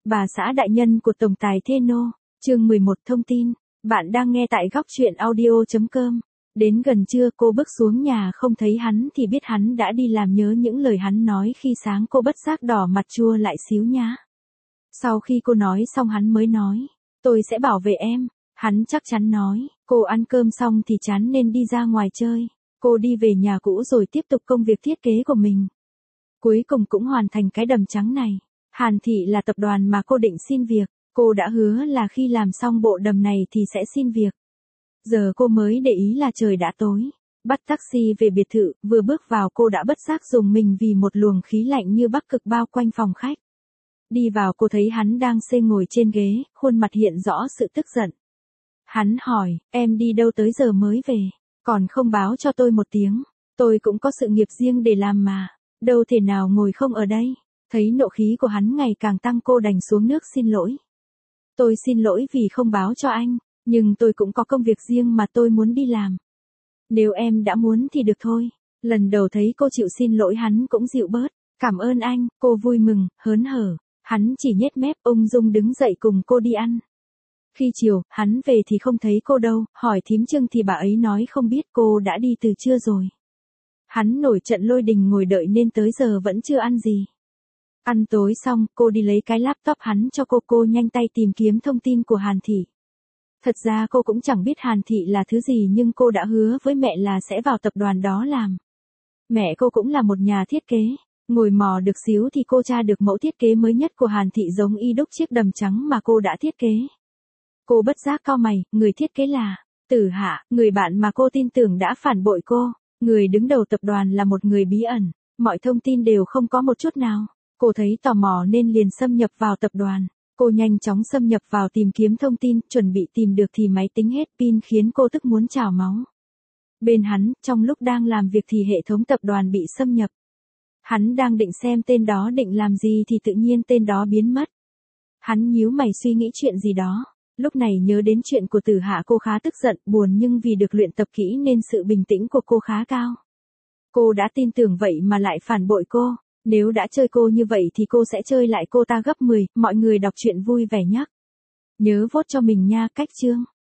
Bà xã đại nhân của tổng tài Theno, chương 11 thông tin. Bạn đang nghe tại góc truyện audio.com. Đến gần trưa cô bước xuống nhà không thấy hắn thì biết hắn đã đi làm, nhớ những lời hắn nói khi sáng cô bất giác đỏ mặt chua lại xíu nhá. Sau khi cô nói xong hắn mới nói, tôi sẽ bảo vệ em. Hắn chắc chắn nói, cô ăn cơm xong thì chán nên đi ra ngoài chơi. Cô đi về nhà cũ rồi tiếp tục công việc thiết kế của mình. Cuối cùng cũng hoàn thành cái đầm trắng này. Hàn Thị là tập đoàn mà cô định xin việc. Cô đã hứa là khi làm xong bộ đầm này thì sẽ xin việc. Giờ cô mới để ý là trời đã tối. Bắt taxi về biệt thự, vừa bước vào cô đã bất giác rùng mình vì một luồng khí lạnh như Bắc Cực bao quanh phòng khách. Đi vào cô thấy hắn đang xê ngồi trên ghế, khuôn mặt hiện rõ sự tức giận. Hắn hỏi, em đi đâu tới giờ mới về, còn không báo cho tôi một tiếng. Tôi cũng có sự nghiệp riêng để làm mà, đâu thể nào ngồi không ở đây. Thấy nộ khí của hắn ngày càng tăng cô đành xuống nước xin lỗi. Tôi xin lỗi vì không báo cho anh, nhưng tôi cũng có công việc riêng mà tôi muốn đi làm. Nếu em đã muốn thì được thôi. Lần đầu thấy cô chịu xin lỗi hắn cũng dịu bớt. Cảm ơn anh, cô vui mừng, hớn hở. Hắn chỉ nhếch mép ung dung đứng dậy cùng cô đi ăn. Khi chiều, hắn về thì không thấy cô đâu, hỏi thím Trưng thì bà ấy nói không biết, cô đã đi từ trưa rồi. Hắn nổi trận lôi đình ngồi đợi nên tới giờ vẫn chưa ăn gì. Ăn tối xong, cô đi lấy cái laptop hắn cho cô nhanh tay tìm kiếm thông tin của Hàn Thị. Thật ra cô cũng chẳng biết Hàn Thị là thứ gì nhưng cô đã hứa với mẹ là sẽ vào tập đoàn đó làm. Mẹ cô cũng là một nhà thiết kế. Ngồi mò được xíu thì cô tra được mẫu thiết kế mới nhất của Hàn Thị giống y đúc chiếc đầm trắng mà cô đã thiết kế. Cô bất giác cau mày, người thiết kế là Tử Hạ, người bạn mà cô tin tưởng đã phản bội cô. Người đứng đầu tập đoàn là một người bí ẩn, mọi thông tin đều không có một chút nào. Cô thấy tò mò nên liền xâm nhập vào tập đoàn. Cô nhanh chóng xâm nhập vào tìm kiếm thông tin, chuẩn bị tìm được thì máy tính hết pin khiến cô tức muốn trào máu. Bên hắn, trong lúc đang làm việc thì hệ thống tập đoàn bị xâm nhập. Hắn đang định xem tên đó định làm gì thì tự nhiên tên đó biến mất. Hắn nhíu mày suy nghĩ chuyện gì đó. Lúc này nhớ đến chuyện của Tử Hạ cô khá tức giận, buồn nhưng vì được luyện tập kỹ nên sự bình tĩnh của cô khá cao. Cô đã tin tưởng vậy mà lại phản bội cô. Nếu đã chơi cô như vậy thì cô sẽ chơi lại cô ta gấp 10, mọi người đọc truyện vui vẻ nhé. Nhớ vote cho mình nha, cách chương.